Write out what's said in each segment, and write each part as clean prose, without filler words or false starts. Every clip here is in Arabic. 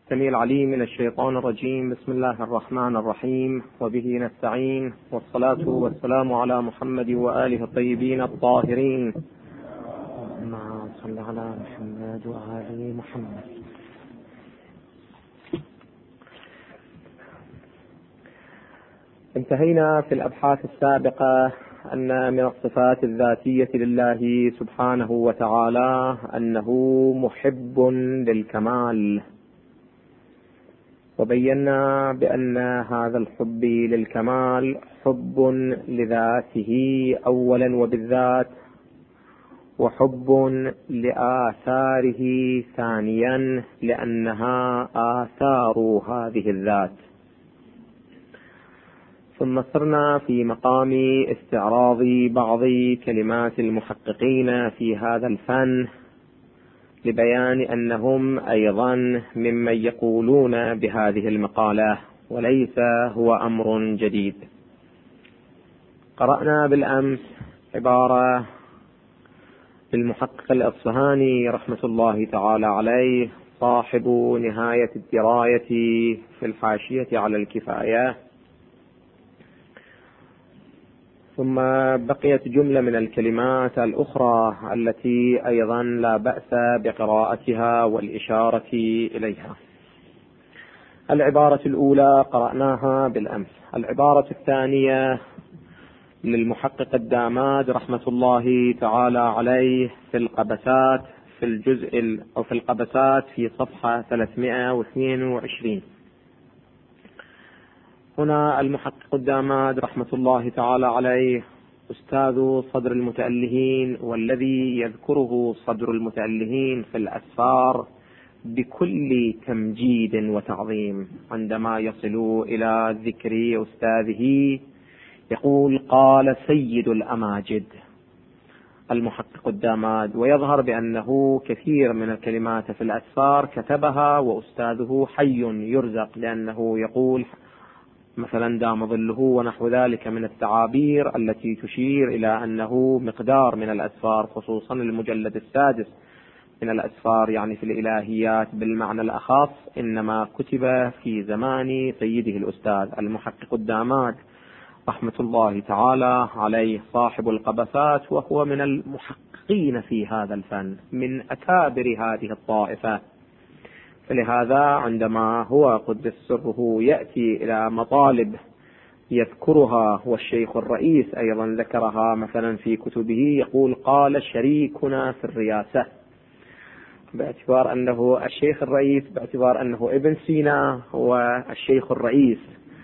السميع العليم من الشيطان الرجيم. بسم الله الرحمن الرحيم، وبه نستعين، والصلاة والسلام على محمد وآله الطيبين الطاهرين. اللهم صل على محمد وآل محمد. انتهينا في الأبحاث السابقة أن من الصفات الذاتية لله سبحانه وتعالى أنه محب للكمال، وبينا بأن هذا الحب للكمال حب لذاته أولا وبالذات، وحب لآثاره ثانيا لأنها آثار هذه الذات. ثم صرنا في مقام استعراض بعض كلمات المحققين في هذا الفن لبيان أنهم أيضا ممن يقولون بهذه المقالة، وليس هو أمر جديد. قرأنا بالأمس عبارة للمحقق الأصفهاني رحمة الله تعالى عليه، صاحب نهاية الدراية في الحاشية على الكفاية، ثم بقيت جملة من الكلمات الأخرى التي أيضا لا بأس بقراءتها والإشارة إليها. العبارة الأولى قرأناها بالأمس. العبارة الثانية للمحقق الداماد رحمة الله تعالى عليه في القبسات في الجزء أو في القبسات في صفحة 322. هنا المحقق الداماد رحمة الله تعالى عليه أستاذ صدر المتألهين، والذي يذكره صدر المتألهين في الأسفار بكل تمجيد وتعظيم. عندما يصل إلى ذكر أستاذه يقول: قال سيد الأماجد المحقق الداماد، ويظهر بأنه كثير من الكلمات في الأسفار كتبها وأستاذه حي يرزق، لأنه يقول مثلا دام ظله ونحو ذلك من التعابير التي تشير إلى أنه مقدار من الأسفار، خصوصا المجلد السادس من الأسفار يعني في الإلهيات بالمعنى الأخص، إنما كتب في زمان سيده الأستاذ المحقق الداماد رحمة الله تعالى عليه صاحب القبسات، وهو من المحققين في هذا الفن من أكابر هذه الطائفة. فلهذا عندما هو قدس سره يأتي إلى مطالب يذكرها، والشيخ الرئيس أيضا ذكرها مثلا في كتبه، يقول: قال شريكنا في الرئاسة، باعتبار أنه الشيخ الرئيس، باعتبار أنه ابن سينا هو الشيخ الرئيس،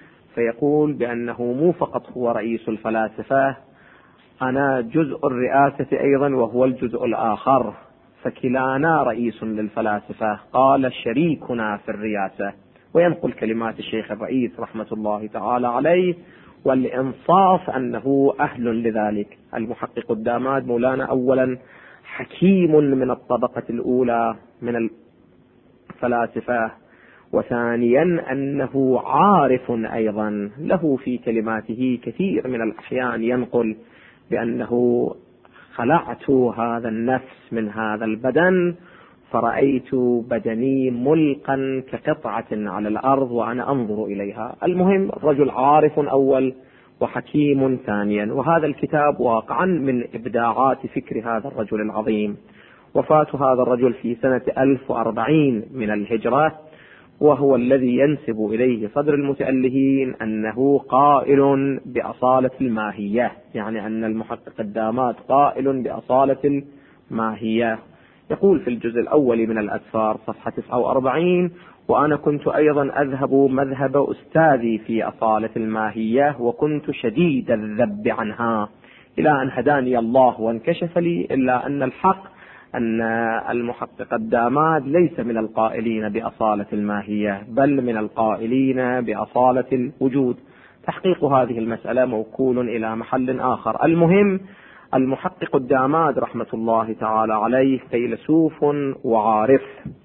فيقول بأنه مو فقط هو رئيس الفلاسفة، أنا جزء الرئاسة أيضا وهو الجزء الآخر، فكلانا رئيس للفلاسفة. قال شريكنا في الرئاسة، وينقل كلمات الشيخ الرئيس رحمة الله تعالى عليه، والإنصاف أنه أهل لذلك. المحقق الداماد مولانا أولا حكيم من الطبقة الأولى من الفلاسفة، وثانيا أنه عارف أيضا، له في كلماته كثير من الأحيان ينقل بأنه خلعت هذا النفس من هذا البدن فرأيت بدني ملقا كقطعة على الأرض وأنا أنظر إليها. المهم الرجل عارف أول وحكيم ثانيا، وهذا الكتاب واقعا من إبداعات فكر هذا الرجل العظيم. وفاة هذا الرجل في سنة 1040 من الهجرة، وهو الذي ينسب إليه صدر المتألهين أنه قائل بأصالة الماهية، يعني أن المحقق الداماد قائل بأصالة الماهية. يقول في الجزء الأول من الأسفار صفحة 49: وأنا كنت أيضا أذهب مذهب أستاذي في أصالة الماهية، وكنت شديد الذب عنها إلى أن هداني الله وانكشف لي، إلا أن الحق أن المحقق الداماد ليس من القائلين بأصالة الماهية، بل من القائلين بأصالة الوجود. تحقيق هذه المسألة موكول إلى محل آخر. المهم المحقق الداماد رحمة الله تعالى عليه فيلسوف وعارف.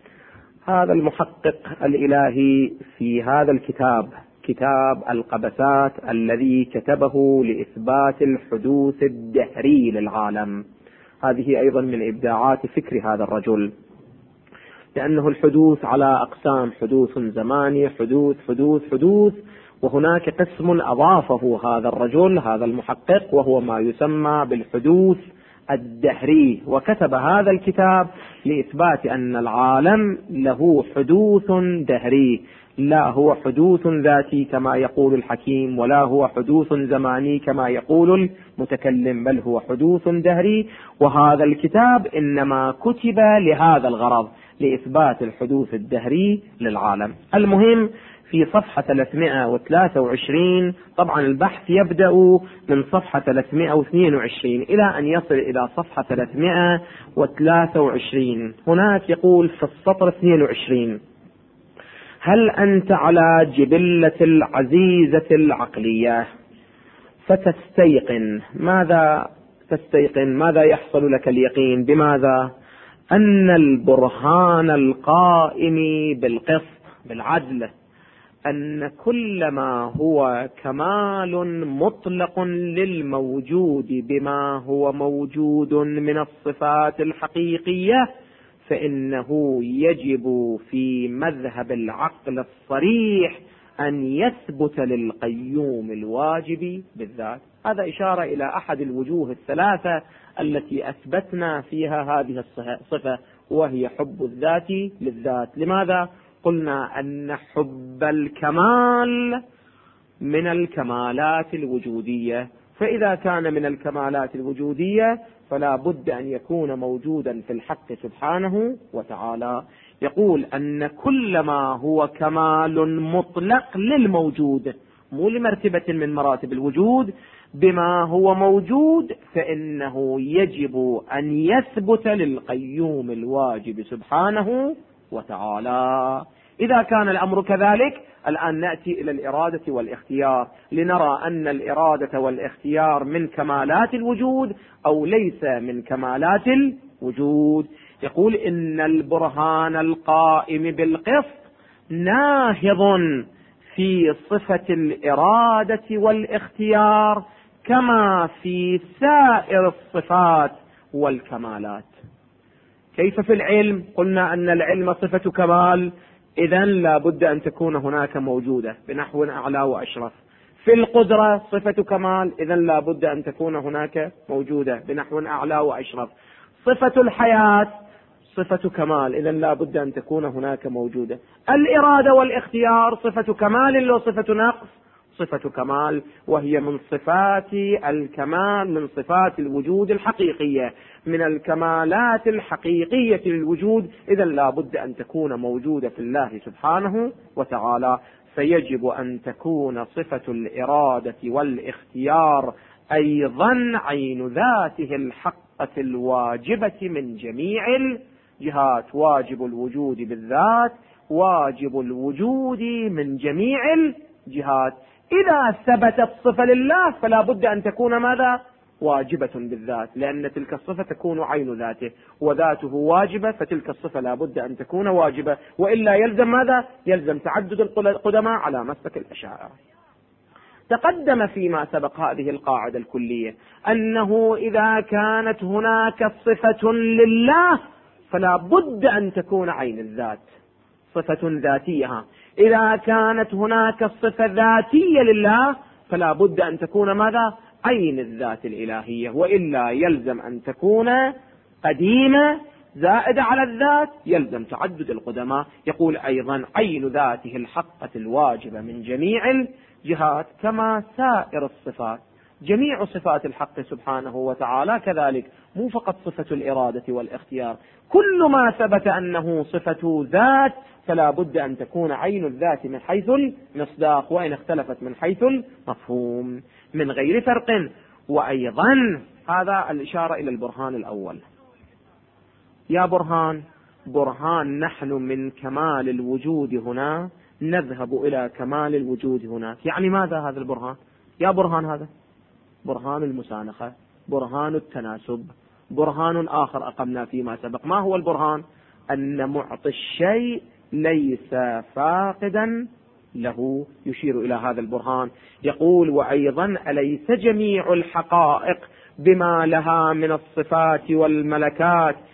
هذا المحقق الإلهي في هذا الكتاب، كتاب القبسات، الذي كتبه لإثبات الحدوث الدهري للعالم، هذه أيضا من إبداعات فكر هذا الرجل. لأنه الحدوث على أقسام: حدوث زماني، حدوث، وهناك قسم أضافه هذا الرجل هذا المحقق، وهو ما يسمى بالحدوث الدهري، وكتب هذا الكتاب لإثبات أن العالم له حدوث دهري، لا هو حدوث ذاتي كما يقول الحكيم، ولا هو حدوث زماني كما يقول المتكلم، بل هو حدوث دهري. وهذا الكتاب إنما كتب لهذا الغرض، لإثبات الحدوث الدهري للعالم. المهم في صفحة 323، طبعا البحث يبدأ من صفحة 322 إلى أن يصل إلى صفحة 323. هناك يقول في السطر 22: هل أنت على جبلة العزيزة العقلية فتستيقن؟ ماذا تستيقن؟ ماذا يحصل لك اليقين؟ بماذا؟ أن البرهان القائم بالقسط بالعدل، أن كل ما هو كمال مطلق للموجود بما هو موجود من الصفات الحقيقية، فإنه يجب في مذهب العقل الصريح أن يثبت للقيوم الواجب بالذات. هذا إشارة إلى أحد الوجوه الثلاثة التي أثبتنا فيها هذه الصفة، وهي حب الذات للذات. لماذا؟ قلنا أن حب الكمال من الكمالات الوجودية، فإذا كان من الكمالات الوجودية فلا بد أن يكون موجودا في الحق سبحانه وتعالى. يقول أن كل ما هو كمال مطلق للموجود، مو لمرتبة من مراتب الوجود، بما هو موجود، فإنه يجب أن يثبت للقيوم الواجب سبحانه وتعالى. إذا كان الأمر كذلك، الآن نأتي إلى الإرادة والاختيار لنرى أن الإرادة والاختيار من كمالات الوجود أو ليس من كمالات الوجود. يقول إن البرهان القائم بالقسط ناهض في صفة الإرادة والاختيار كما في سائر الصفات والكمالات. كيف في العلم؟ قلنا أن العلم صفة كمال، إذن لا بد أن تكون هناك موجودة بنحو أعلى وأشرف. في القدرة صفة كمال، إذن لا بد أن تكون هناك موجودة بنحو أعلى وأشرف. صفة الحياة صفة كمال، إذن لا بد أن تكون هناك موجودة. الإرادة والاختيار صفة كمال وصفة نقص، صفة كمال، وهي من صفات الكمال، من صفات الوجود الحقيقية، من الكمالات الحقيقية للوجود. إذن لا بد أن تكون موجودة في الله سبحانه وتعالى. فيجب أن تكون صفة الإرادة والاختيار أيضا عين ذاته الحقة الواجبة من جميع الجهات. واجب الوجود بالذات، واجب الوجود من جميع الجهات. إذا ثبتت صفة لله فلا بد أن تكون ماذا؟ واجبة بالذات، لأن تلك الصفة تكون عين ذاته، وذاته واجبة، فتلك الصفة لا بد أن تكون واجبة، وإلا يلزم ماذا؟ يلزم تعدد القدماء على مسلك الأشاعرة. تقدم فيما سبق هذه القاعدة الكلية، أنه إذا كانت هناك صفة لله فلا بد أن تكون عين الذات، صفة ذاتية. إذا كانت هناك صفة ذاتية لله فلا بد أن تكون ماذا؟ عين الذات الإلهية، وإلا يلزم أن تكون قديمة زائدة على الذات، يلزم تعدد القدماء. يقول أيضا عين ذاته الحقة الواجبة من جميع الجهات كما سائر الصفات. جميع صفات الحق سبحانه وتعالى كذلك، مو فقط صفة الإرادة والاختيار. كل ما ثبت أنه صفة ذات فلا بد أن تكون عين الذات من حيث المصداق، وإن اختلفت من حيث المفهوم من غير فرق. وأيضا هذا الإشارة إلى البرهان الأول. يا برهان نحن من كمال الوجود هنا نذهب إلى كمال الوجود هناك. يعني ماذا هذا البرهان؟ يا برهان هذا برهان المسانخة، برهان التناسب، برهان آخر أقمنا فيما سبق. ما هو البرهان؟ أن معطي الشيء ليس فاقدا له، يشير إلى هذا البرهان. يقول وأيضا أليس جميع الحقائق بما لها من الصفات والملكات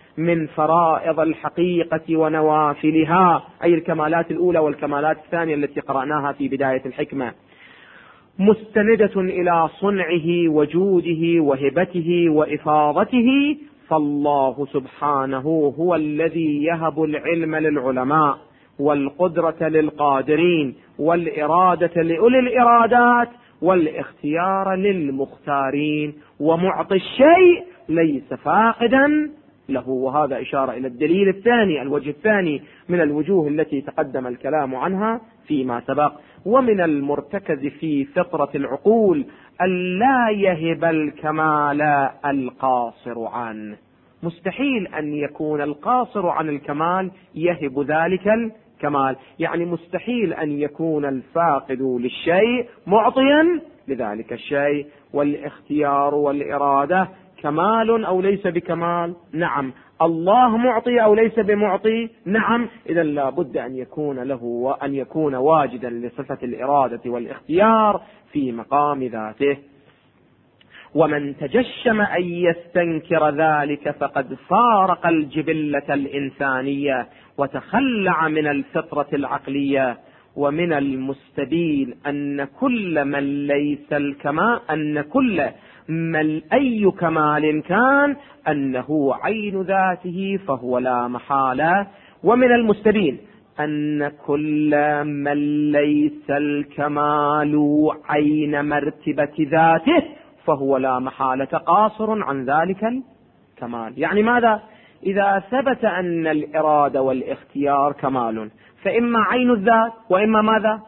من فرائض الحقيقة ونوافلها، أي الكمالات الأولى والكمالات الثانية التي قرأناها في بداية الحكمة، مستندة إلى صنعه وجوده وهبته وإفاضته، فالله سبحانه هو الذي يهب العلم للعلماء والقدرة للقادرين والإرادة لأولي الإرادات والاختيار للمختارين، ومعطي الشيء ليس فاقدا له. وهذا إشارة إلى الدليل الثاني، الوجه الثاني من الوجوه التي تقدم الكلام عنها فيما سبق. ومن المرتكز في فطرة العقول ألا يهب الكمال القاصر عنه، مستحيل أن يكون القاصر عن الكمال يهب ذلك الكمال، يعني مستحيل أن يكون الفاقد للشيء معطيا لذلك الشيء. والاختيار والإرادة كمال أو ليس بكمال؟ نعم. الله معطي أو ليس بمعطي؟ نعم. إذا لا بد أن يكون له وأن يكون واجدا لصفة الإرادة والاختيار في مقام ذاته. ومن تجشم أن يستنكر ذلك فقد فارق الجبلة الإنسانية وتخلع من الفطرة العقلية. ومن المستبين أن كل من ليس الكمال، أن كل من أي كمال كان أنه عين ذاته فهو لا محالة. ومن المستبين أن كل من ليس الكمال عين مرتبة ذاته فهو لا محالة قاصر عن ذلك الكمال. يعني ماذا؟ إذا ثبت أن الإرادة والاختيار كمال، فإما عين الذات وإما ماذا؟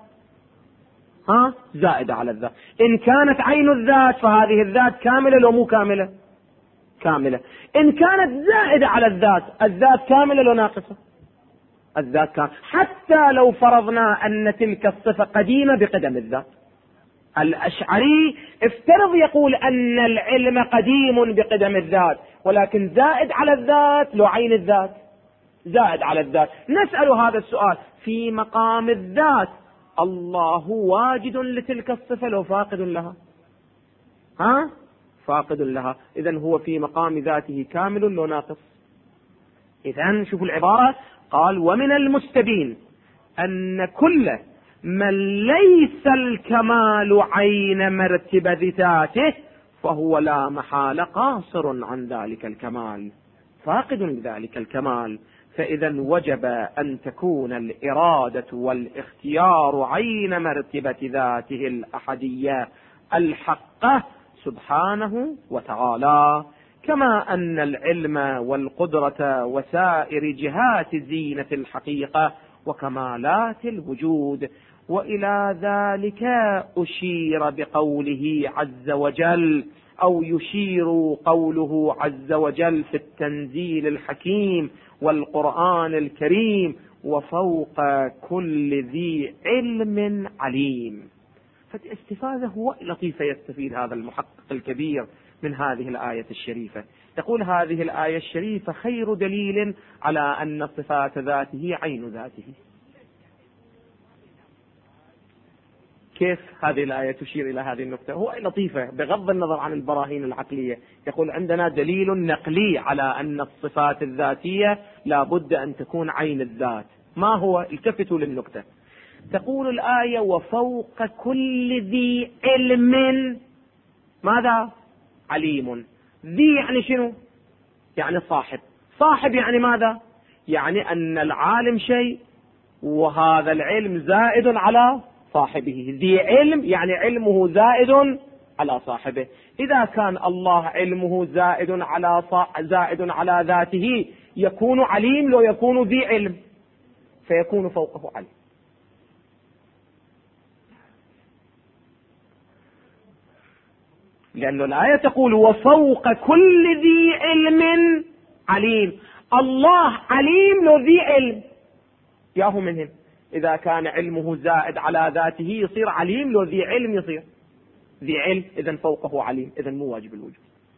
زائدة على الذات. إن كانت عين الذات فهذه الذات كاملة لو مو كاملة؟ كاملة. إن كانت زائدة على الذات، الذات كاملة لو ناقصة؟ الذات كاملة. حتى لو فرضنا أن تلك الصفة قديمة بقدم الذات، الأشعري افترض يقول أن العلم قديم بقدم الذات ولكن زائد على الذات لو عين الذات، زائد على الذات. نسأل هذا السؤال في مقام الذات، الله واجد لتلك الصفة لو فاقد لها؟ فاقد لها. إذن هو في مقام ذاته كامل لو ناقص. إذن شوفوا العبارة، قال ومن المستبين أن كل من ليس الكمال عين مرتبة ذاته فهو لا محال قاصر عن ذلك الكمال، فاقد لذلك الكمال. فإذا وجب أن تكون الإرادة والاختيار عين مرتبة ذاته الأحدية الحقة سبحانه وتعالى، كما أن العلم والقدرة وسائر جهات زينة الحقيقة وكمالات الوجود. وإلى ذلك أشير بقوله عز وجل، أو يشير قوله عز وجل في التنزيل الحكيم والقرآن الكريم: وفوق كل ذي علم عليم. فالاستفادة هو لطيفة يستفيد هذا المحقق الكبير من هذه الآية الشريفة. يقول هذه الآية الشريفة خير دليل على أن صفات ذاته عين ذاته. كيف هذه الآية تشير إلى هذه النقطة؟ هو لطيفة بغض النظر عن البراهين العقلية. يقول عندنا دليل نقلي على أن الصفات الذاتية لا بد أن تكون عين الذات. ما هو؟ التفتوا للنقطة. تقول الآية: وفوق كل ذي علم ماذا؟ عليم. ذي يعني شنو؟ يعني صاحب. صاحب يعني ماذا؟ يعني أن العالم شيء وهذا العلم زائد على صاحبه. ذي علم يعني علمه زائد على صاحبه. إذا كان الله علمه زائد على ذاته يكون عليم لو يكون ذي علم، فيكون فوقه علم. لأن الآية تقول: وفوق كل ذي علم عليم. الله عليم لو ذي علم، ياهو منهم. إذا كان علمه زائد على ذاته يصير عليم، لو ذي علم يصير ذي علم، إذن فوقه عليم، إذن مو واجب الوجود.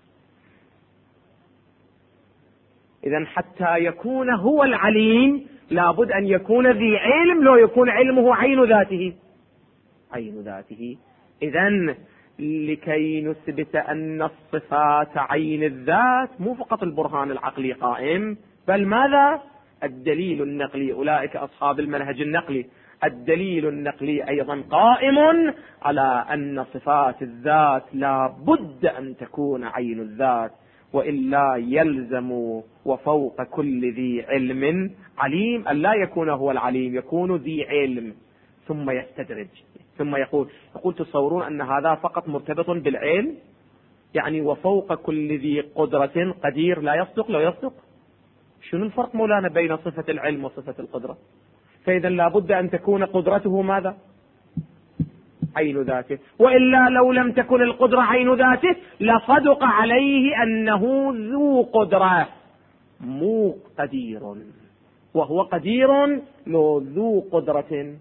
إذن حتى يكون هو العليم لابد أن يكون ذي علم، لو يكون علمه عين ذاته، عين ذاته. إذن لكي نثبت أن الصفات عين الذات مو فقط البرهان العقلي قائم، بل ماذا؟ الدليل النقلي. أولئك أصحاب المنهج النقلي. الدليل النقلي أيضا قائم على أن صفات الذات لا بد أن تكون عين الذات، وإلا يلزم وفوق كل ذي علم عليم أن لا يكون هو العليم، يكون ذي علم. ثم يستدرج، ثم يقول تصورون أن هذا فقط مرتبط بالعلم؟ يعني وفوق كل ذي قدرة قدير لا يصدق؟ لو يصدق شنو الفرق مولانا بين صفة العلم وصفة القدرة؟ فإذا لابد أن تكون قدرته ماذا؟ عين ذاته، وإلا لو لم تكن القدرة عين ذاته لصدق عليه أنه ذو قدرة مو قدير، وهو قدير ذو قدرة.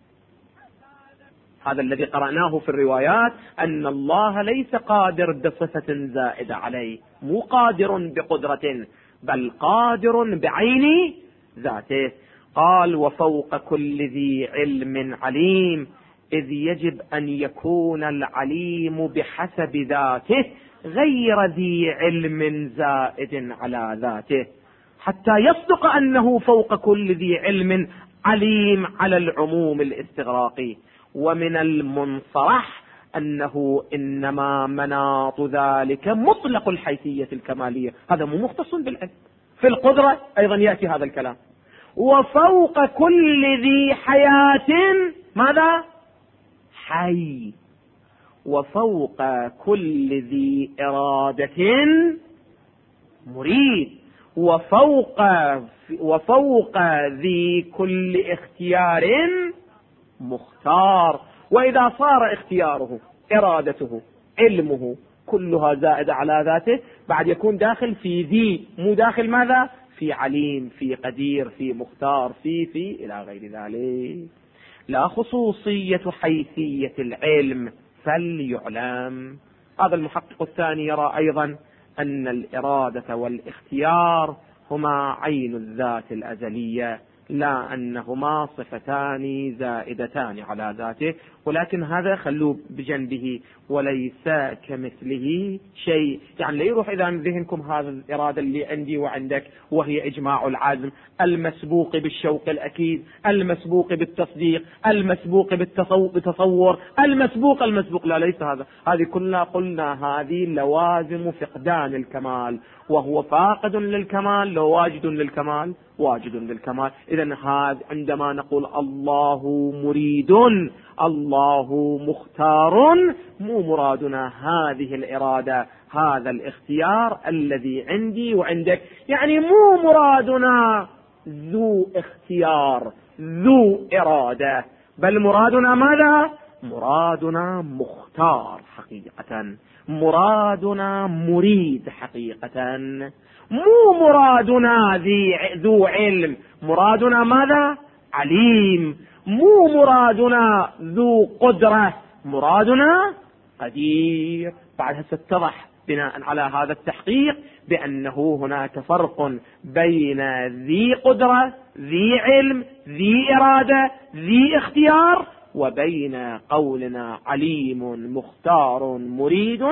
هذا الذي قرأناه في الروايات، أن الله ليس قادر بصفة زائدة عليه، مو قادر بقدرة، بل قادر بعين ذاته. قال وفوق كل ذي علم عليم، إذ يجب أن يكون العليم بحسب ذاته غير ذي علم زائد على ذاته، حتى يصدق أنه فوق كل ذي علم عليم على العموم الاستغراقي. ومن المنصرح أنه إنما مناط ذلك مطلق الحيثية الكمالية، هذا مو مختص بالعلم. في القدرة أيضا يأتي هذا الكلام. وفوق كل ذي حياة ماذا؟ حي. وفوق كل ذي إرادة مريد. وفوق ذي كل اختيار مختار. وإذا صار اختياره إرادته علمه كلها زائدة على ذاته، بعد يكون داخل في ذي، مو داخل ماذا؟ في عليم، في قدير، في مختار، في إلى غير ذلك. لا خصوصية حيثية العلم فليعلم. هذا المحقق الثاني يرى أيضا أن الإرادة والاختيار هما عين الذات الأزلية، لا أنهما صفتان زائدتان على ذاته، ولكن هذا خلوه بجنبه، وليس كمثله شيء. يعني لا يروح إذا من ذهنكم هذا الإرادة اللي عندي وعندك، وهي إجماع العزم المسبوق بالشوق الأكيد، المسبوق بالتصديق، المسبوق بالتصور، المسبوق لا، ليس هذا. هذه كلها قلنا هذه لوازم فقدان الكمال، وهو فاقد للكمال لو واجد للكمال واجد للكمال. إذن هذا عندما نقول الله مريد، الله مختار، مو مرادنا هذه الإرادة، هذا الاختيار الذي عندي وعندك. يعني مو مرادنا ذو اختيار ذو إرادة، بل مرادنا ماذا؟ مرادنا مختار حقيقة، مرادنا مريد حقيقة. مو مرادنا ذو علم، مرادنا ماذا؟ عليم. مو مرادنا ذو قدرة، مرادنا قدير. بعدها ستتضح بناء على هذا التحقيق بأنه هناك فرق بين ذي قدرة، ذي علم، ذي إرادة، ذي اختيار، وبين قولنا عليم مختار مريد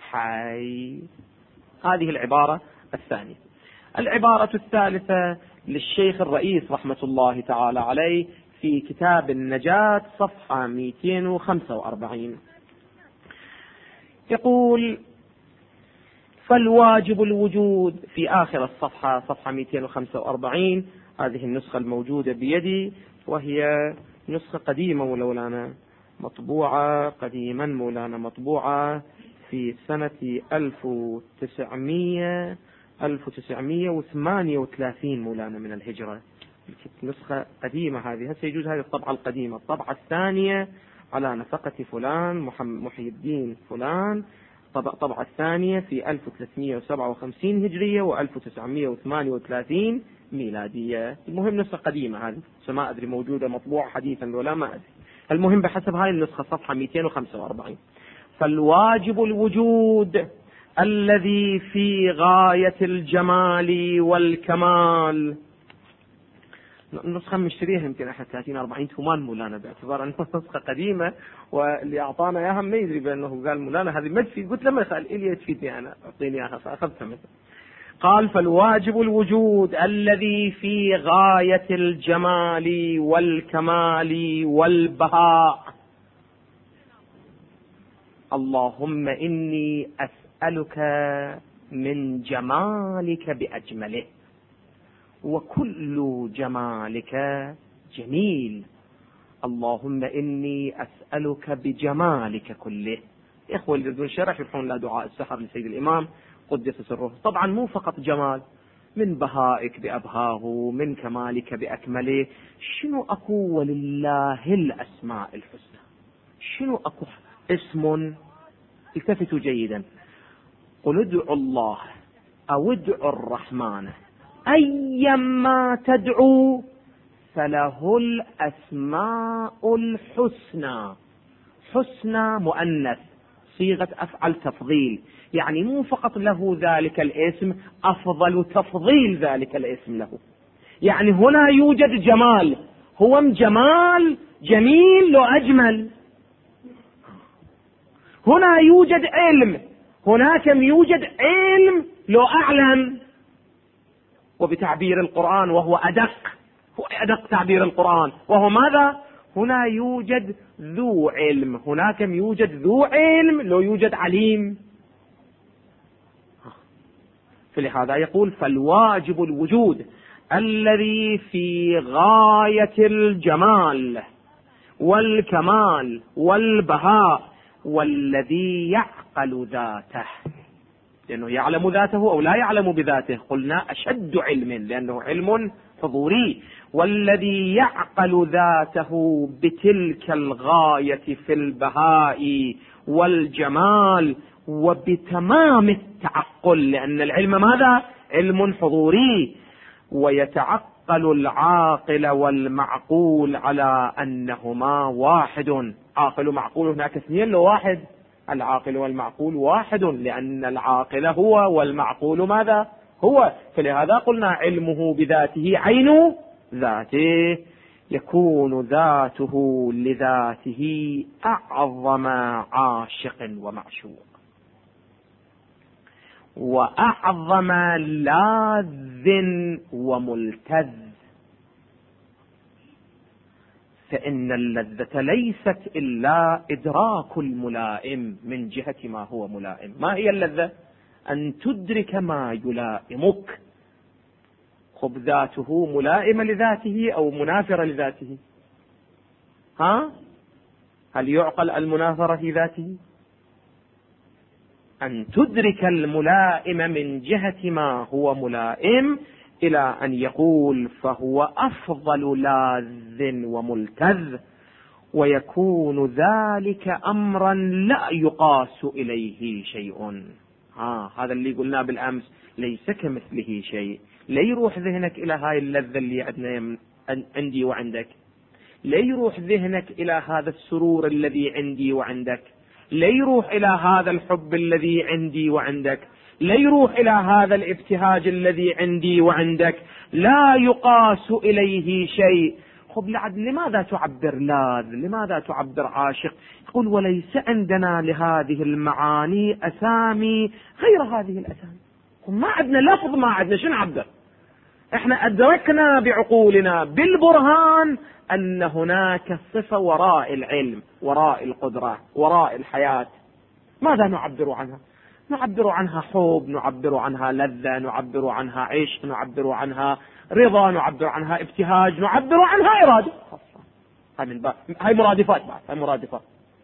حي. هذه العبارة الثانية. العبارة الثالثة للشيخ الرئيس رحمة الله تعالى عليه في كتاب النجاة صفحة 245، يقول فالواجب الوجود في آخر الصفحة، صفحة 245. هذه النسخة الموجودة بيدي، وهي نسخة قديمة مولانا، مطبوعة قديما مولانا، مطبوعة في سنة 1938 مولانا من الهجرة. نسخة قديمة هذه، هسه يجوز هذه الطبعة القديمة. الطبعة الثانية على نفقة فلان محي الدين فلان، الطبعة الثانية في 1357 هجرية و1938 ميلادية. المهم نسخة قديمة هذه، ما أدري موجودة مطبوعة حديثا ولا ما أدري. المهم بحسب هاي النسخة صفحة 245. فالواجب الوجود الذي في غاية الجمال والكمال. النسخة مشتريها يمكن احنا 30-40 ثمان مولانا، باعتبار انها نسخة قديمة، واللي اعطانا اياها ما يدري بانه قال مولانا هذه ما تفيد. قلت له ما يخال الي تفيدني انا، اعطيني اياها، فاخذتها مثلا. قال فالواجب الوجود الذي في غاية الجمال والكمال والبهاء. اللهم إني أسألك من جمالك بأجمله، وكل جمالك جميل. اللهم إني أسألك بجمالك كله. إخوة اللي بدون شرح يروحون لا دعاء السحر لسيد الإمام قدس سره. طبعا مو فقط جمال، من بهائك بأبهاه، من كمالك بأكمله. شنو أكو ولله الأسماء الحسنى؟ شنو أكو اسم؟ التفتوا جيدا. قل ادعوا الله أو ادعوا الرحمن أيما تدعو فله الأسماء الحسنى. حسنى مؤنث، صيغة أفعل تفضيل، يعني مو فقط له ذلك الاسم، أفضل تفضيل ذلك الاسم له. يعني هنا يوجد جمال، هو جمال جميل لو أجمل. هنا يوجد علم، هناك يوجد علم لو أعلم. وبتعبير القرآن وهو أدق، هو أدق تعبير القرآن، وهو ماذا؟ هنا يوجد ذو علم، هناك يوجد ذو علم لو يوجد عليم. فلهذا يقول فالواجب الوجود الذي في غاية الجمال والكمال والبهاء، والذي يعقل ذاته، لأنه يعلم ذاته أو لا يعلم بذاته. قلنا أشد علم لأنه علم حضوري. والذي يعقل ذاته بتلك الغاية في البهاء والجمال وبتمام التعقل، لأن العلم ماذا؟ علم حضوري. ويتعقل العاقل والمعقول على أنهما واحد. عاقل ومعقول هناك اثنين لو واحد؟ العاقل والمعقول واحد، لأن العاقل هو والمعقول ماذا؟ هو. فلهذا قلنا علمه بذاته عين ذاته. يكون ذاته لذاته أعظم عاشق ومعشوق، وأعظم لاذ وملتذ. فإن اللذة ليست إلا إدراك الملائم من جهة ما هو ملائم. ما هي اللذة؟ أن تدرك ما يلائمك. خب ذاته ملائمة لذاته أو منافرة لذاته؟ هل يعقل المنافرة في ذاته؟ أن تدرك الملائم من جهة ما هو ملائم، إلى أن يقول فهو أفضل لاذ وملتذ. ويكون ذلك أمرا لا يقاس إليه شيء. هذا اللي قلنا بالأمس، ليس كمثله شيء. لا يروح ذهنك إلى هاي اللذة اللي عندي وعندك، لا يروح ذهنك إلى هذا السرور الذي عندي وعندك، لا يروح إلى هذا الحب الذي عندي وعندك، لا يروح إلى هذا الابتهاج الذي عندي وعندك. لا يقاس إليه شيء. خب لماذا تعبر لاذ؟ لماذا تعبر عاشق؟ يقول وليس عندنا لهذه المعاني أسامي غير هذه الأسامي. ما عندنا لفظ، ما عندنا شو نعبر. احنا أدركنا بعقولنا بالبرهان أن هناك صفة وراء العلم، وراء القدرة، وراء الحياة. ماذا نعبر عنها؟ نعبر عنها حب، نعبر عنها لذة، نعبر عنها عشق، نعبر عنها رضا، نعبر عنها ابتهاج، نعبر عنها إرادة. هاي مرادفات بعد، هاي مرادفات.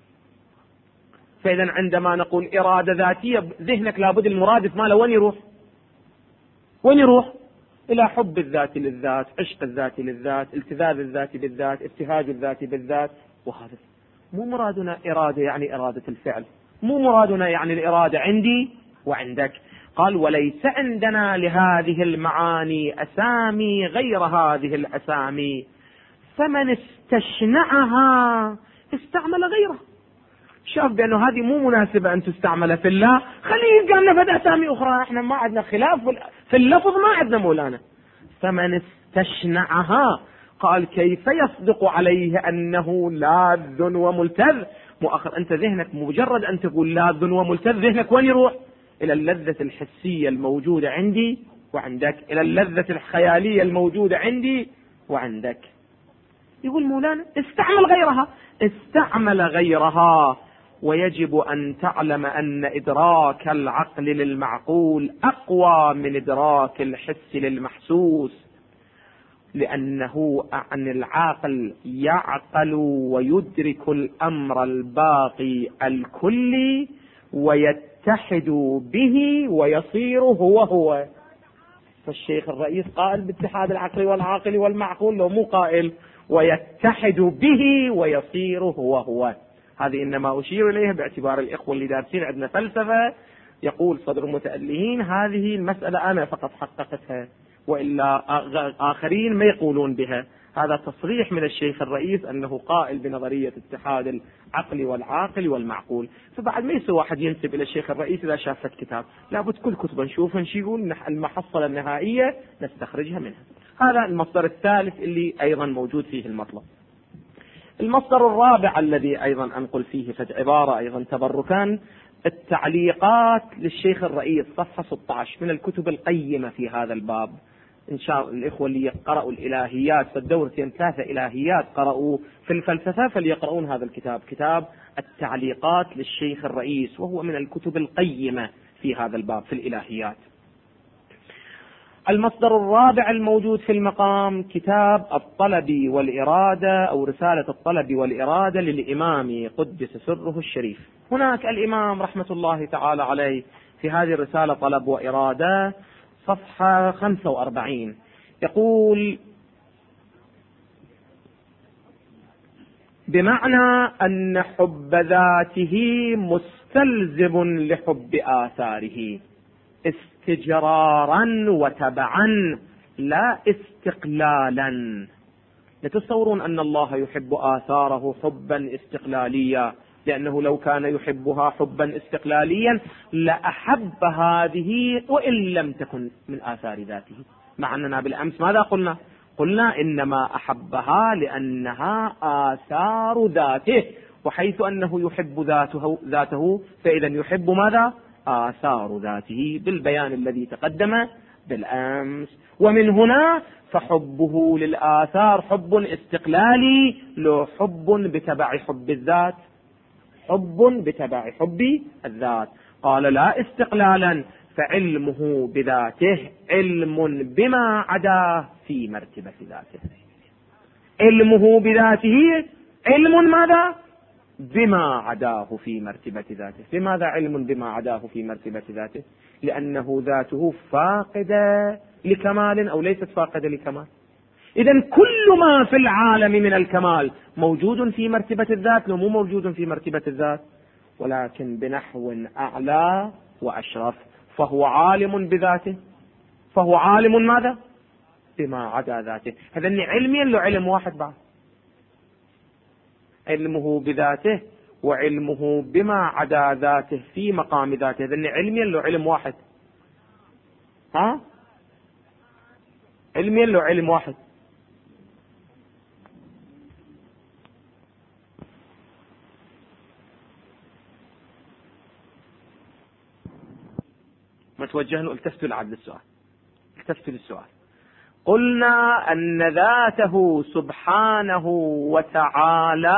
فإذا عندما نقول إرادة ذاتية، ذهنك لابد المرادف ماله وين يروح؟ وين يروح؟ إلى حب الذات للذات، عشق الذات للذات، التذاذ الذاتي بالذات، ابتهاج الذاتي بالذات. وهذا مو مرادنا إرادة يعني إرادة الفعل، مو مرادنا يعني الإرادة عندي وعندك. قال وليس عندنا لهذه المعاني أسامي غير هذه الأسامي، فمن استشنعها استعمل غيره. شاف بأنه هذه مو مناسبة أن تستعمل في الله، خليه يلقى لنا فد أسامي أخرى. احنا ما عندنا خلاف في اللفظ، ما عندنا مولانا. فمن استشنعها قال كيف يصدق عليه أنه لاذ وملتذ؟ مؤخر أنت ذهنك مجرد أن تقول لاذ وملتذ ذهنك وين يروح؟ إلى اللذة الحسية الموجودة عندي وعندك، إلى اللذة الخيالية الموجودة عندي وعندك. يقول مولانا استعمل غيرها. ويجب أن تعلم أن إدراك العقل للمعقول أقوى من إدراك الحس للمحسوس، لأنه عن العاقل يعقل ويدرك الأمر الباقي الكلي ويتحد به ويصير هو. فالشيخ الرئيس قائل باتحاد العقل والعاقل والمعقول، لو مو قائل ويتحد به ويصير هو. هذه إنما أشير إليها باعتبار الإخوة اللي دارسين عندنا فلسفة. يقول صدر المتألهين هذه المسألة أنا فقط حققتها، وإلا آخرين ما يقولون بها. هذا تصريح من الشيخ الرئيس أنه قائل بنظرية اتحاد العقل والعاقل والمعقول. فبعد ما يصير واحد ينسب إلى الشيخ الرئيس إذا شافت كتاب، لابد كل كتب نشوفها نشي يقول المحصلة النهائية نستخرجها منها. هذا المصدر الثالث اللي أيضا موجود فيه المطلب. المصدر الرابع الذي أيضا أنقل فيه عبارة أيضا تبركا، التعليقات للشيخ الرئيس صفحة 16 من الكتب القيمة في هذا الباب. إن شاء الله الإخوة اللي يقرأوا الإلهيات في الدورتين 3 إلهيات قرأوا في الفلسفة فليقرؤون هذا الكتاب، كتاب التعليقات للشيخ الرئيس، وهو من الكتب القيمة في هذا الباب في الإلهيات. المصدر الرابع الموجود في المقام كتاب الطلب والإرادة أو رسالة الطلب والإرادة للإمام قدس سره الشريف. هناك الإمام رحمة الله تعالى عليه في هذه الرسالة طلب وإرادة صفحة 45 يقول: بمعنى أن حب ذاته مستلزم لحب آثاره استجرارا وتبعا لا استقلالا. يتصورون أن الله يحب آثاره حبا استقلاليا، لأنه لو كان يحبها حبا استقلاليا لأحب هذه وإن لم تكن من آثار ذاته. مع أننا بالأمس ماذا قلنا؟ قلنا إنما أحبها لأنها آثار ذاته، وحيث أنه يحب ذاته فإذا يحب ماذا؟ آثار ذاته، بالبيان الذي تقدم بالأمس. ومن هنا فحبه للآثار حب استقلالي، لو حب بتبع حب الذات، حب بتبع حب الذات. قال لا استقلالا، فعلمه بذاته علم بما عداه في مرتبة ذاته. علمه بذاته علم ماذا؟ بما عداه في مرتبة ذاته. لماذا علم بما عداه في مرتبة ذاته؟ لأنه ذاته فاقدة لكمال أو ليست فاقدة لكمال. إذن كل ما في العالم من الكمال موجود في مرتبة الذات، لو مو موجود في مرتبة الذات ولكن بنحو أعلى وأشرف، فهو عالم بذاته، فهو عالم ماذا؟ بما عدا ذاته. هذا علميا له علم واحد بعد، علمه بذاته وعلمه بما عدا ذاته في مقام ذاته. هذا علميا له علم واحد، علميا له علم واحد. ما توجه له، التفتوا لعد السؤال، التفتوا للسؤال. قلنا أن ذاته سبحانه وتعالى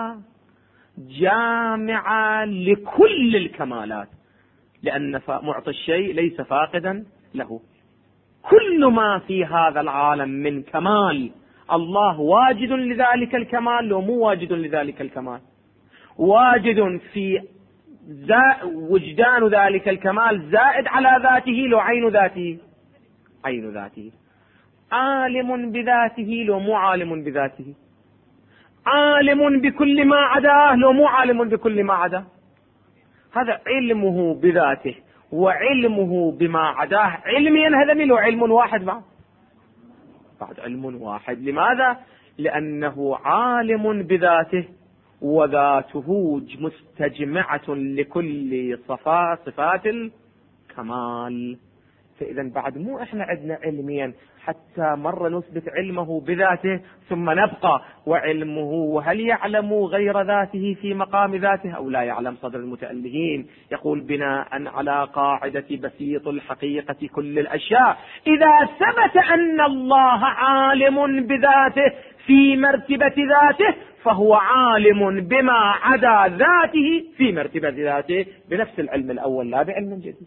جامعة لكل الكمالات، لأن معطي الشيء ليس فاقدا له. كل ما في هذا العالم من كمال الله واجد لذلك الكمال، لو مو واجد لذلك الكمال، واجد في وجدان ذلك الكمال زائد على ذاته، لو عين ذاته، عين ذاته. عالم بذاته لو مو عالم بذاته، عالم بكل ما عداه لو مو عالم بكل ما عداه. هذا علمه بذاته وعلمه بما عداه علميا، هذا له علم واحد بعد علم واحد. لماذا؟ لأنه عالم بذاته وذاته مستجمعة لكل صفات الكمال، فإذا بعد مو إحنا عندنا علميا حتى مرة نثبت علمه بذاته ثم نبقى وعلمه هل يعلم غير ذاته في مقام ذاته أو لا يعلم. صدر المتألهين يقول بناء على قاعدة بسيط الحقيقة كل الأشياء إذا ثبت أن الله عالم بذاته في مرتبة ذاته فهو عالم بما عدا ذاته في مرتبة ذاته بنفس العلم الأول لا بعلم جديد.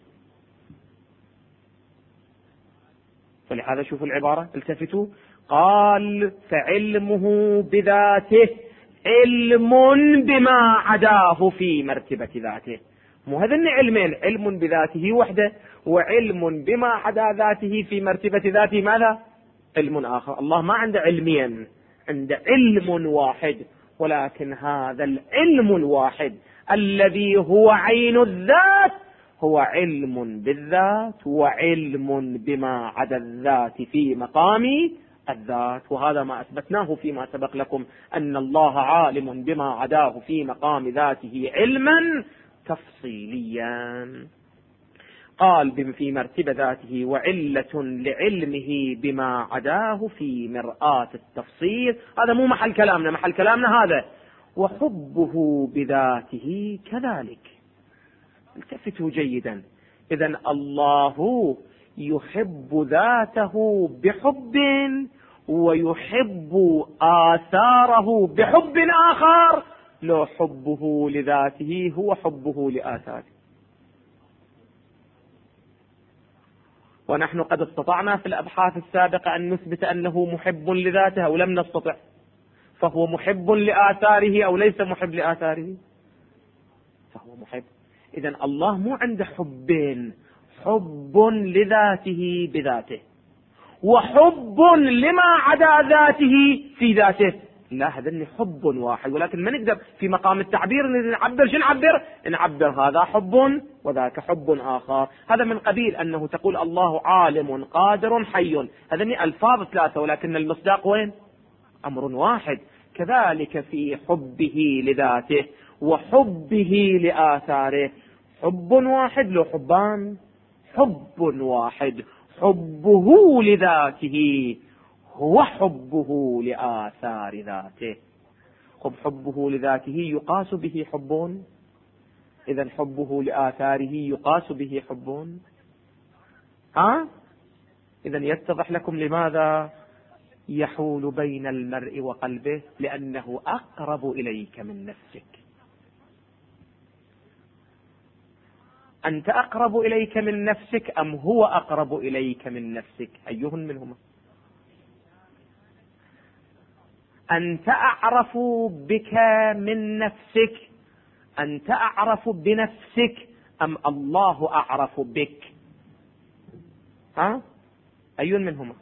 فلهذا شوفوا العبارة التفتوا، قال فعلمه بذاته علم بما عداه في مرتبة ذاته. مو هذين علمين، علم بذاته وحده وعلم بما عدا ذاته في مرتبة ذاته ماذا؟ علم آخر. الله ما عنده علمين، عنده علم واحد، ولكن هذا العلم الواحد الذي هو عين الذات هو علم بالذات وعلم بما عدا الذات في مقام الذات. وهذا ما أثبتناه فيما سبق لكم أن الله عالم بما عداه في مقام ذاته علما تفصيليا. قال في مرتبة ذاته وعلة لعلمه بما عداه في مرآة التفصيل. هذا مو محل كلامنا، محل كلامنا هذا وحبه بذاته كذلك. التفتوا جيدا، إذن الله يحب ذاته بحب ويحب آثاره بحب آخر، لو حبه لذاته هو حبه لآثاره. ونحن قد استطعنا في الأبحاث السابقة أن نثبت أنه محب لذاته أو لم نستطع، فهو محب لآثاره أو ليس محب لآثاره؟ فهو محب. إذن الله مو عنده حبين، حب لذاته بذاته وحب لما عدا ذاته في ذاته. لا، هذا حب واحد، ولكن ما نقدر في مقام التعبير نعبر. شو نعبر هذا حب وذاك حب آخر. هذا من قبيل أنه تقول الله عالم قادر حي، هذا ألفاظ ثلاثة ولكن المصداق وين؟ أمر واحد. كذلك في حبه لذاته وحبه لآثاره، حب واحد له حبان، حب واحد حبه لذاته هو حبه لآثار ذاته. حبه لذاته يقاس به حب، إذن حبه لآثاره يقاس به حب. إذن يتضح لكم لماذا يحول بين المرء وقلبه، لأنه أقرب إليك من نفسك. أنت أقرب إليك من نفسك أم هو أقرب إليك من نفسك؟ أيهن منهما؟ أنت أعرف بك من نفسك، أنت أعرف بنفسك أم الله أعرف بك؟ أيهن منهما؟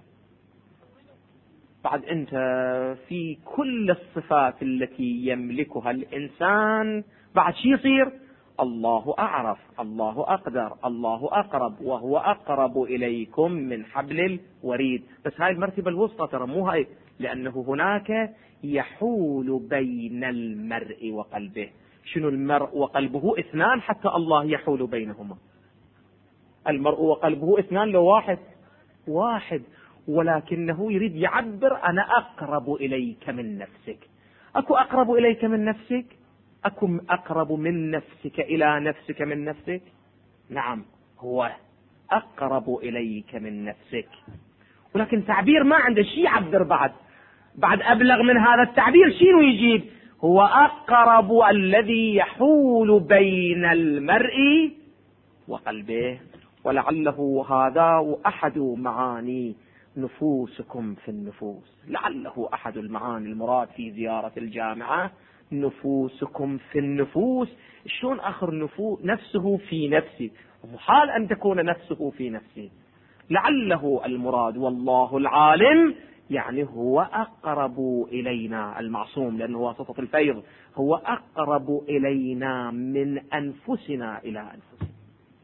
بعد أنت في كل الصفات التي يملكها الإنسان بعد شي يصير الله أعرف، الله أقدر، الله أقرب، وهو أقرب إليكم من حبل الوريد. بس هاي المرتبة الوسطى ترى مو هاي، لأنه هناك يحول بين المرء وقلبه. شنو المرء وقلبه؟ اثنان حتى الله يحول بينهما. المرء وقلبه اثنان لو واحد، ولكنه يريد يعبر أنا أقرب إليك من نفسك. أكو أقرب إليك من نفسك؟ أكو أقرب من نفسك إلى نفسك من نفسك؟ نعم، هو أقرب إليك من نفسك، ولكن تعبير ما عنده شيء يعبر بعد أبلغ من هذا التعبير. شنو يجيب؟ هو أقرب الذي يحول بين المرء وقلبه. ولعله هذا أحد معاني نفوسكم في النفوس، لعله أحد المعاني المراد في زيارة الجامعة، نفوسكم في النفوس. شلون آخر نفسه في نفسه؟ محال أن تكون نفسه في نفسه. لعله المراد والله العالم يعني هو أقرب إلينا، المعصوم لأنه واسطة الفيض، هو أقرب إلينا من أنفسنا إلى أنفسنا.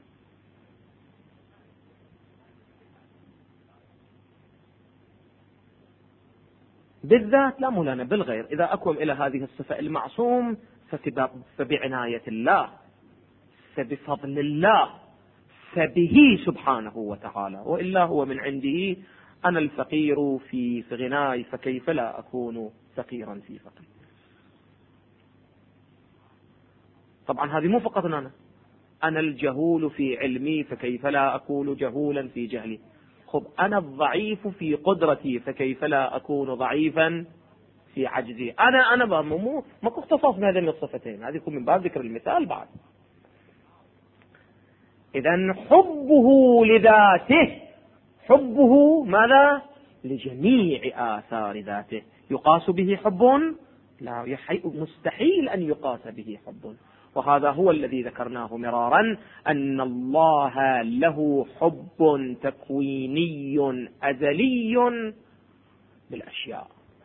بالذات لا مولانا، بالغير. إذا أكوم إلى هذه الصفة المعصوم فبعناية الله، فبفضل الله، فبه سبحانه وتعالى، وإلا هو من عنده أنا الفقير في غناي فكيف لا أكون فقيرا في فقري. طبعا هذه مو فقط أنا الجهول في علمي فكيف لا أكون جهولا في جهلي. خب أنا الضعيف في قدرتي فكيف لا أكون ضعيفا في عجزي. أنا ماكو اختصاص بهذين الصفتين، هذه يكون من باب ذكر المثال بعد. إذن حبه لذاته، حبه ماذا؟ لجميع آثار ذاته. يقاس به حب؟ لا، مستحيل أن يقاس به حب. وهذا هو الذي ذكرناه مرارا، أن الله له حب تكويني أزلي بالأشياء.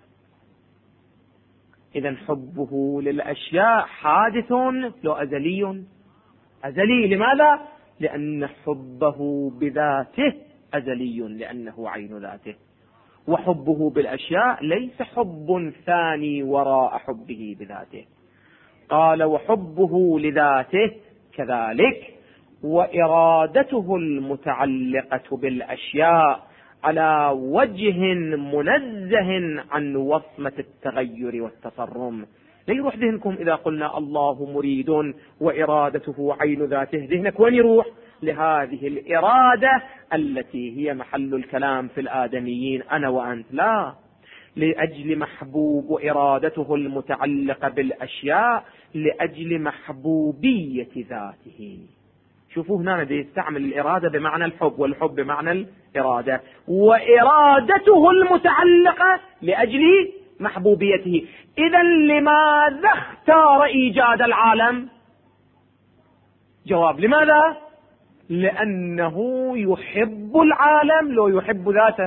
إذن حبه للأشياء حادث لو أزلي؟ أزلي. لماذا؟ لأن حبه بذاته أزلي، لأنه عين ذاته. وحبه بالأشياء ليس حب ثاني وراء حبه بذاته. قال وحبه لذاته كذلك، وإرادته المتعلقة بالأشياء على وجه منزه عن وصمة التغير والتصرم. لا يروح ذهنكم إذا قلنا الله مريد وإرادته عين ذاته، ذهنك وين يروح؟ لهذه الإرادة التي هي محل الكلام في الآدميين أنا وأنت. لا، لأجل محبوب وإرادته المتعلقة بالأشياء لأجل محبوبية ذاته. شوفوا هنا يستعمل الإرادة بمعنى الحب، والحب بمعنى الإرادة، وإرادته المتعلقة لأجل محبوبيته. إذن لماذا اختار إيجاد العالم؟ جواب: لماذا؟ لأنه يحب العالم لو يحب ذاته.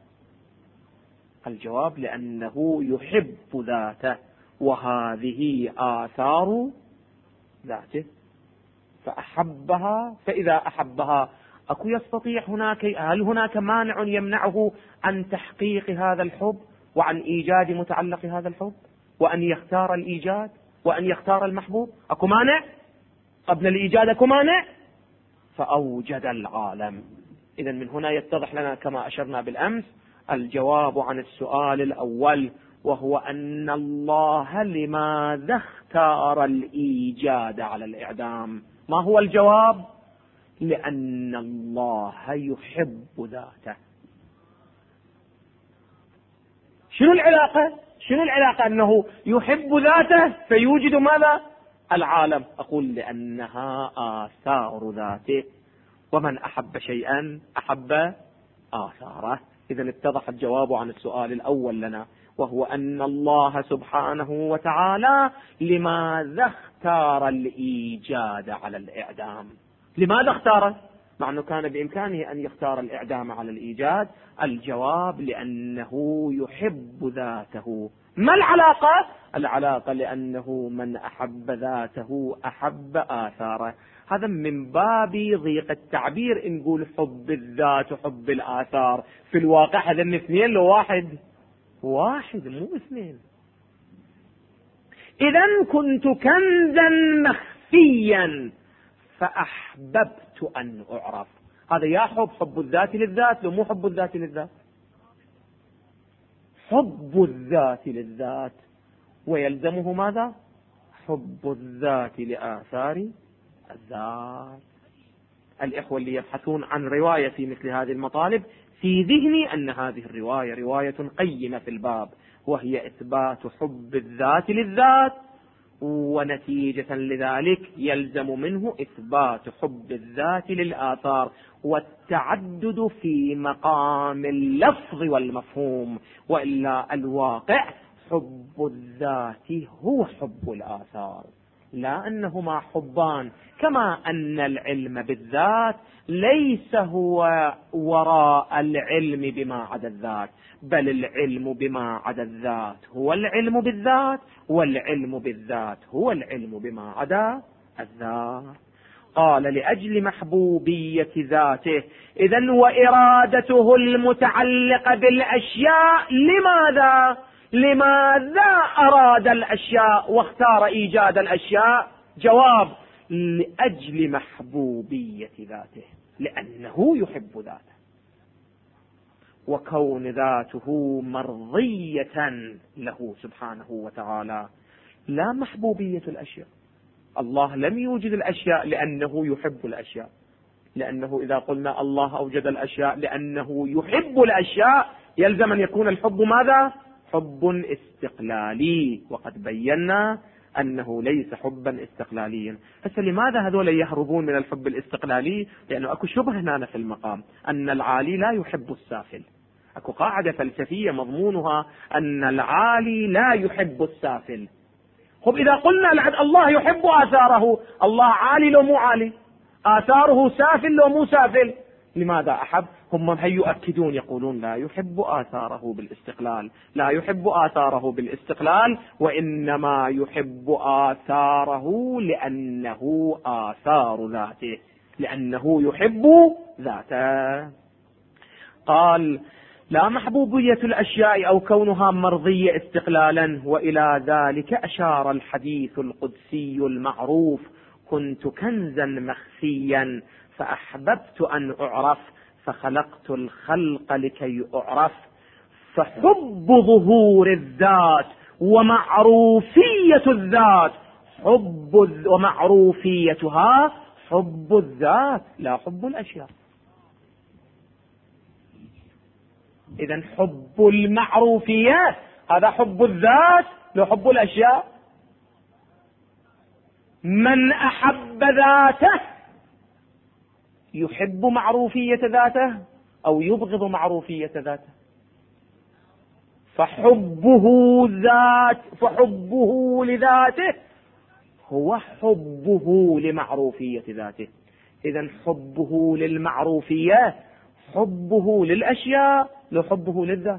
الجواب: لأنه يحب ذاته، وهذه آثار ذاته فأحبها. فإذا أحبها أكو يستطيع هل هناك مانع يمنعه عن تحقيق هذا الحب وعن إيجاد متعلق هذا الحب وأن يختار الإيجاد وأن يختار المحبوب؟ أكو مانع؟ قبل الإيجاد أكو مانع؟ فأوجد العالم. إذن من هنا يتضح لنا كما أشرنا بالأمس الجواب عن السؤال الأول، وهو أن الله لماذا اختار الإيجاد على الإعدام؟ ما هو الجواب؟ لأن الله يحب ذاته. شنو العلاقة أنه يحب ذاته فيوجد ماذا؟ العالم. أقول لأنها آثار ذاته، ومن أحب شيئا أحب آثاره. إذن اتضح الجواب عن السؤال الأول لنا، وهو أن الله سبحانه وتعالى لماذا اختار الإيجاد على الإعدام؟ لماذا اختاره؟ مع أنه كان بإمكانه أن يختار الإعدام على الإيجاد. الجواب: لأنه يحب ذاته. ما العلاقة؟ لأنه من أحب ذاته أحب آثاره. هذا من باب ضيق التعبير نقول حب الذات وحب الآثار. في الواقع هذا من اثنين لو واحد مو اثنين. إذن كنت كنزا مخفيا فأحببت أن أعرف. هذا يا حب الذات للذات لو مو حب الذات للذات؟ حب الذات للذات، ويلزمه ماذا؟ حب الذات لآثار الذات. الإخوة اللي يبحثون عن رواية في مثل هذه المطالب، في ذهني أن هذه الرواية رواية قيمة في الباب، وهي إثبات حب الذات للذات، ونتيجة لذلك يلزم منه إثبات حب الذات للآثار، والتعدد في مقام اللفظ والمفهوم. وإلا الواقع حب الذات هو حب الآثار، لا أنهما حبان. كما أن العلم بالذات ليس هو وراء العلم بما عدا الذات، بل العلم بما عدا الذات هو العلم بالذات، والعلم بالذات هو العلم بما عدا الذات. قال: لأجل محبوبية ذاته. إذن وإرادته المتعلقة بالأشياء. لماذا أراد الأشياء واختار إيجاد الأشياء؟ جواب: لأجل محبوبية ذاته. لأنه يحب ذاته، وكون ذاته مرضية له سبحانه وتعالى، لا محبوبية الأشياء. الله لم يوجد الأشياء لأنه يحب الأشياء، لأنه إذا قلنا الله أوجد الأشياء لأنه يحب الأشياء يلزم أن يكون الحب ماذا؟ حب استقلالي، وقد بينا أنه ليس حبا استقلاليا. هسه لماذا هذول يهربون من الحب الاستقلالي؟ لأنه أكو شبه هنا في المقام أن العالي لا يحب السافل. أكو قاعدة فلسفية مضمونها أن العالي لا يحب السافل. خب إذا قلنا لعد الله يحب آثاره، الله عالي لو مو عالي؟ آثاره سافل لو مو سافل؟ لماذا أحب؟ هم يؤكدون يقولون لا يحب آثاره بالاستقلال، لا يحب آثاره بالاستقلال، وإنما يحب آثاره لأنه آثار ذاته، لأنه يحب ذاته. قال لا محبوبية الأشياء أو كونها مرضية استقلالا، وإلى ذلك أشار الحديث القدسي المعروف: كنت كنزا مخفيا فأحببت أن أعرف فخلقت الخلق لكي أعرف. فحب ظهور الذات ومعروفية الذات ومعروفيتها حب الذات لا حب الأشياء. إذن حب المعروفيات هذا حب الذات لو حب الأشياء. من أحب ذاته يحب معروفية ذاته أو يبغض معروفية ذاته؟ فحبه لذاته هو حبه لمعروفية ذاته. إذن حبه للمعروفية حبه للأشياء لو حبه للذات.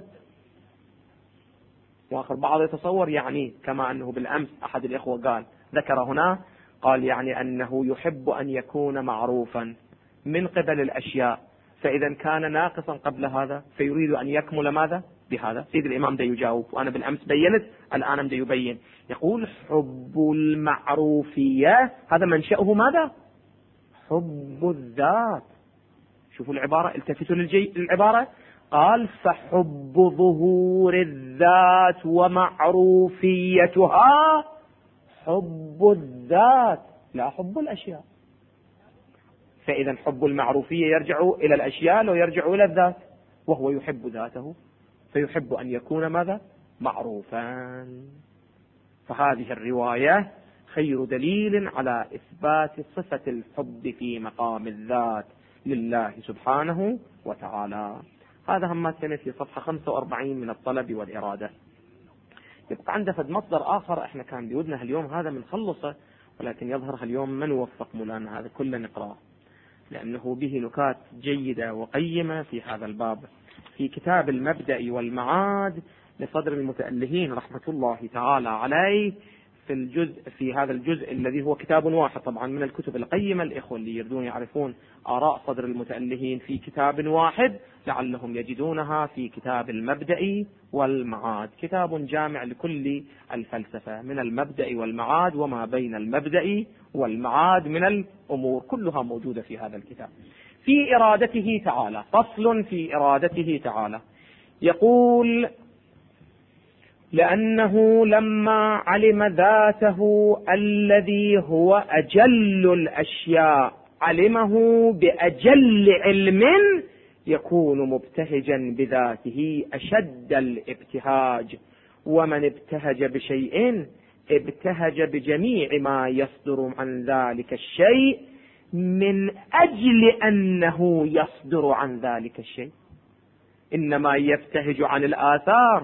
وآخر بعض يتصور يعني كما أنه بالأمس أحد الإخوة ذكر هنا، قال يعني أنه يحب أن يكون معروفا من قبل الأشياء، فإذا كان ناقصا قبل هذا فيريد أن يكمل ماذا بهذا. سيد الإمام دا يجاوب، وأنا بالأمس بينت الآن دا يبين، يقول حب المعروفية هذا منشأه ماذا؟ حب الذات. شوفوا العبارة، التفتوا للعبارة، قال فحب ظهور الذات ومعروفيتها حب الذات لا حب الأشياء. فإذا حب المعروفية يرجع إلى الأشياء لو يرجع إلى الذات، وهو يحب ذاته فيحب أن يكون ماذا؟ معروفا. فهذه الرواية خير دليل على إثبات صفة الحب في مقام الذات لله سبحانه وتعالى. هذا هم في صفحة 45 من الطلب والإرادة. يبقى عنده فد مصدر آخر احنا كان بودنا اليوم هذا منخلصه، ولكن يظهر اليوم ما نوفق مولانا هذا كله نقرأه، لأنه به نكات جيدة وقيمة في هذا الباب، في كتاب المبدأ والمعاد لصدر المتألهين رحمة الله تعالى عليه، في هذا الجزء الذي هو كتاب واحد طبعا من الكتب القيمة. الإخوة اللي يريدون يعرفون آراء صدر المتألهين في كتاب واحد لعلهم يجدونها في كتاب المبدأ والمعاد، كتاب جامع لكل الفلسفة من المبدأ والمعاد وما بين المبدأ والمعاد من الأمور كلها موجودة في هذا الكتاب. في إرادته تعالى، فصل في إرادته تعالى، يقول: لأنه لما علم ذاته الذي هو أجل الأشياء علمه بأجل علم يكون مبتهجا بذاته أشد الابتهاج، ومن ابتهج بشيء ابتهج بجميع ما يصدر عن ذلك الشيء من أجل أنه يصدر عن ذلك الشيء. إنما يبتهج عن الآثار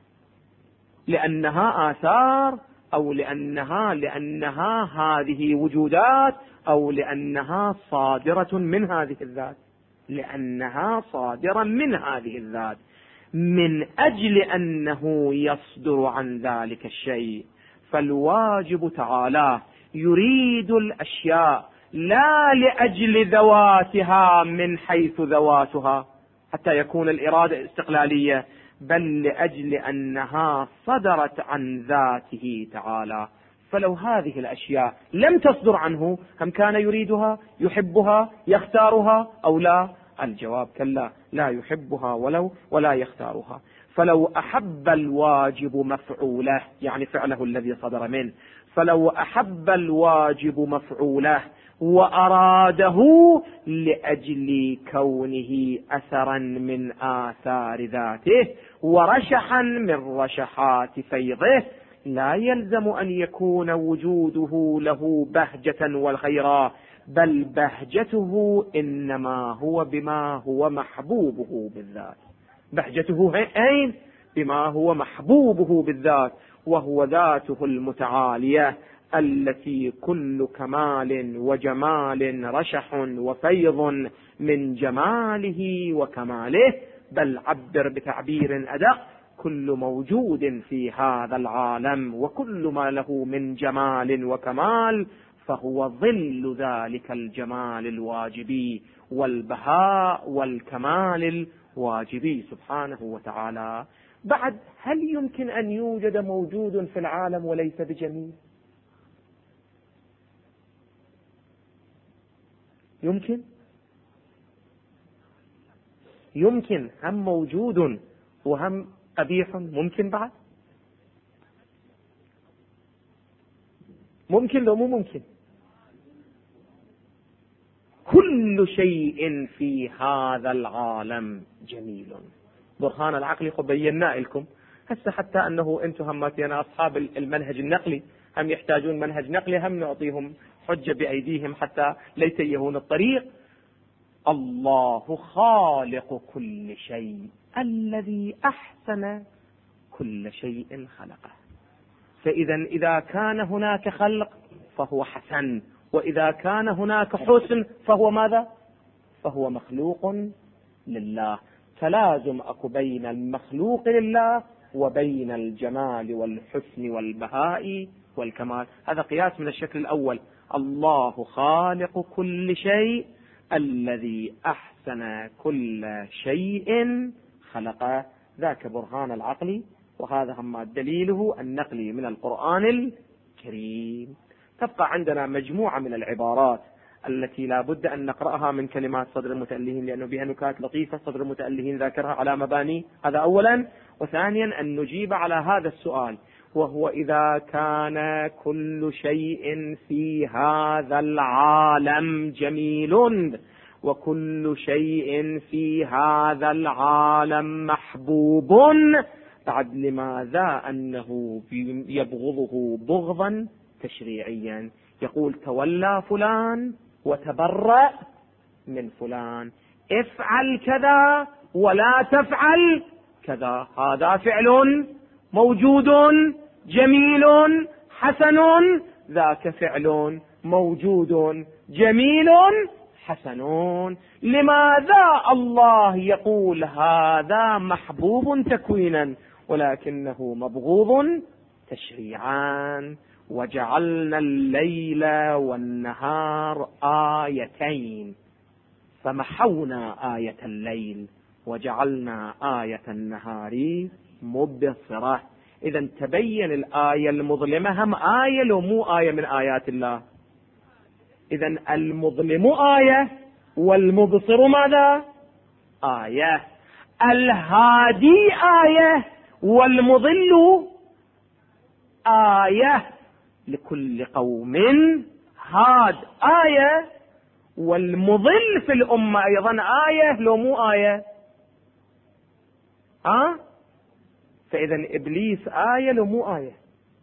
لأنها آثار، أو لأنها هذه وجودات، أو لأنها صادرة من هذه الذات، لأنها صادرة من هذه الذات من أجل أنه يصدر عن ذلك الشيء. فالواجب تعالى يريد الأشياء لا لأجل ذواتها من حيث ذواتها حتى يكون الإرادة استقلالية، بل لأجل أنها صدرت عن ذاته تعالى، فلو هذه الأشياء لم تصدر عنه هم كان يريدها يحبها يختارها أو لا؟ الجواب كلا، لا يحبها ولا يختارها. فلو أحب الواجب مفعوله، يعني فعله الذي صدر منه، فلو أحب الواجب مفعوله وأراده لأجل كونه أثرا من آثار ذاته ورشحا من رشحات فيضه، لا يلزم أن يكون وجوده له بهجة والخيرا، بل بهجته إنما هو بما هو محبوبه بالذات. بهجته أين؟ بما هو محبوبه بالذات، وهو ذاته المتعالية التي كل كمال وجمال رشح وفيض من جماله وكماله، بل عبر بتعبير أدق: كل موجود في هذا العالم وكل ما له من جمال وكمال فهو ظل ذلك الجمال الواجبي والبهاء والكمال الواجبي سبحانه وتعالى. بعد، هل يمكن أن يوجد موجود في العالم وليس بجميل؟ يمكن هم موجود وهم قبيح؟ ممكن بعد؟ ممكن لو مو ممكن؟ كل شيء في هذا العالم جميل. برهان العقل بينا لكم هسه، حتى أنه أنتم هماتنا أصحاب المنهج النقلي هم يحتاجون منهج نقلي، هم نعطيهم حجة بأيديهم حتى ليتيهون الطريق. الله خالق كل شيء الذي أحسن كل شيء خلقه. إذا كان هناك خلق فهو حسن، وإذا كان هناك حسن فهو ماذا؟ فهو مخلوق لله. تلازم أكو بين المخلوق لله وبين الجمال والحسن والبهاء والكمال. هذا قياس من الشكل الأول: الله خالق كل شيء الذي أحسن كل شيء خلقه. ذاك برهان العقل، وهذا هم دليله النقلي من القرآن الكريم. تبقى عندنا مجموعة من العبارات التي لا بد أن نقرأها من كلمات صدر المتألهين، لأنه بها نكات لطيفة صدر المتألهين ذاكرها على مباني. هذا أولا. وثانيا أن نجيب على هذا السؤال، وهو: إذا كان كل شيء في هذا العالم جميل وكل شيء في هذا العالم محبوب، بعد لماذا أنه يبغضه بغضا تشريعيا؟ يقول: تولى فلان وتبرأ من فلان، افعل كذا ولا تفعل كذا. هذا فعل موجود جميل حسن، ذاك فعل موجود جميل حسن. لماذا الله يقول هذا محبوب تكوينا ولكنه مبغوض تشريعا؟ وجعلنا الليل والنهار آيتين فمحونا آية الليل وجعلنا آية النهار مبصرة. إذا تبين الآية المظلمة هم آية لو مو آية من آيات الله. إذا المظلم آية والمبصر ماذا؟ آية. الهادي آية والمضل آية. لكل قوم هاد آية، والمضل في الأمة أيضا آية لو مو آية. فإذا إبليس آية لو مو آية.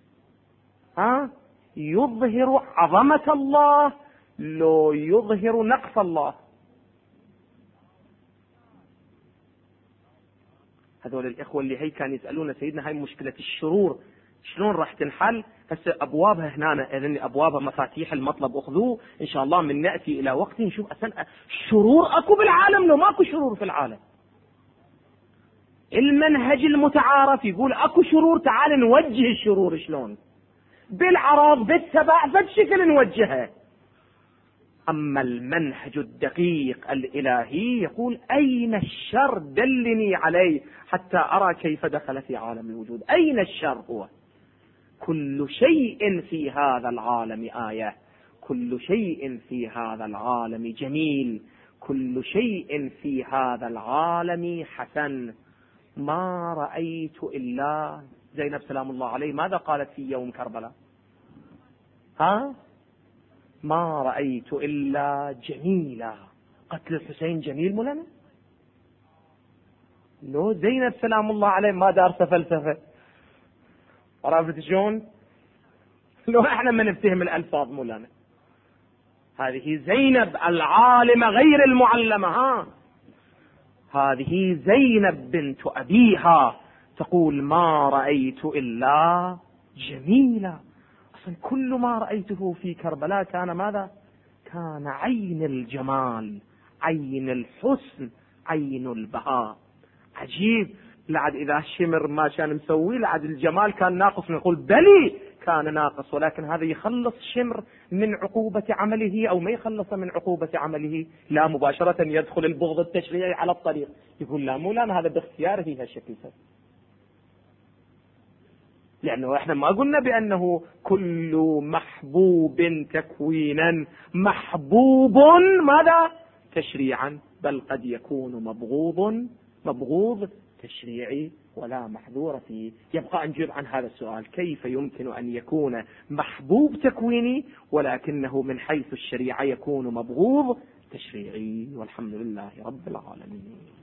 يظهر عظمة الله لو يظهر نقص الله. هذول الإخوة اللي هي كانوا يسألون سيدنا هاي مشكلة الشرور شلون راح تنحل؟ هسه أبوابها هنا، إذن أبوابها مفاتيح المطلب أخذوه إن شاء الله. من نأتي إلى وقت نشوف الشرور أكو بالعالم لو ماكو شرور في العالم. المنهج المتعارف يقول أكو شرور، تعال نوجه الشرور شلون؟ بالعرض بالتبع فد شكل نوجهها. أما المنهج الدقيق الإلهي يقول: أين الشر؟ دلني عليه حتى أرى كيف دخل في عالم الوجود. أين الشر هو؟ كل شيء في هذا العالم آية، كل شيء في هذا العالم جميل، كل شيء في هذا العالم حسن. ما رأيت إلا زينب سلام الله عليه ماذا قالت في يوم كربلاء؟ ما رأيت إلا جميلا. قتل الحسين جميل مولانا؟ لو زينب سلام الله عليه ما دارسة فلسفة، عرفت شلون؟ لو احنا ما نفتهم الألفاظ مولانا. هذه زينب العالمة غير المعلمة، هذه زينب بنت أبيها تقول ما رأيت إلا جميلا. أصلا كل ما رأيته في كربلاء كان ماذا؟ كان عين الجمال، عين الحسن، عين البهاء. عجيب، لعد إذا الشمر ما كان مسوي لعد الجمال كان ناقص، نقول بلي كان ناقص، ولكن هذا يخلص شمر من عقوبة عمله أو ما يخلص من عقوبة عمله؟ لا، مباشرة يدخل البغض التشريعي على الطريق، يقول لا مولانا هذا باختياره هالشكل، لأنه احنا ما قلنا بأنه كل محبوب تكوينا محبوب ماذا؟ تشريعا، بل قد يكون مبغوض تشريعي ولا محذور فيه. يبقى نجيب عن هذا السؤال، كيف يمكن أن يكون محبوب تكويني ولكنه من حيث الشريعة يكون مبغوض تشريعي؟ والحمد لله رب العالمين.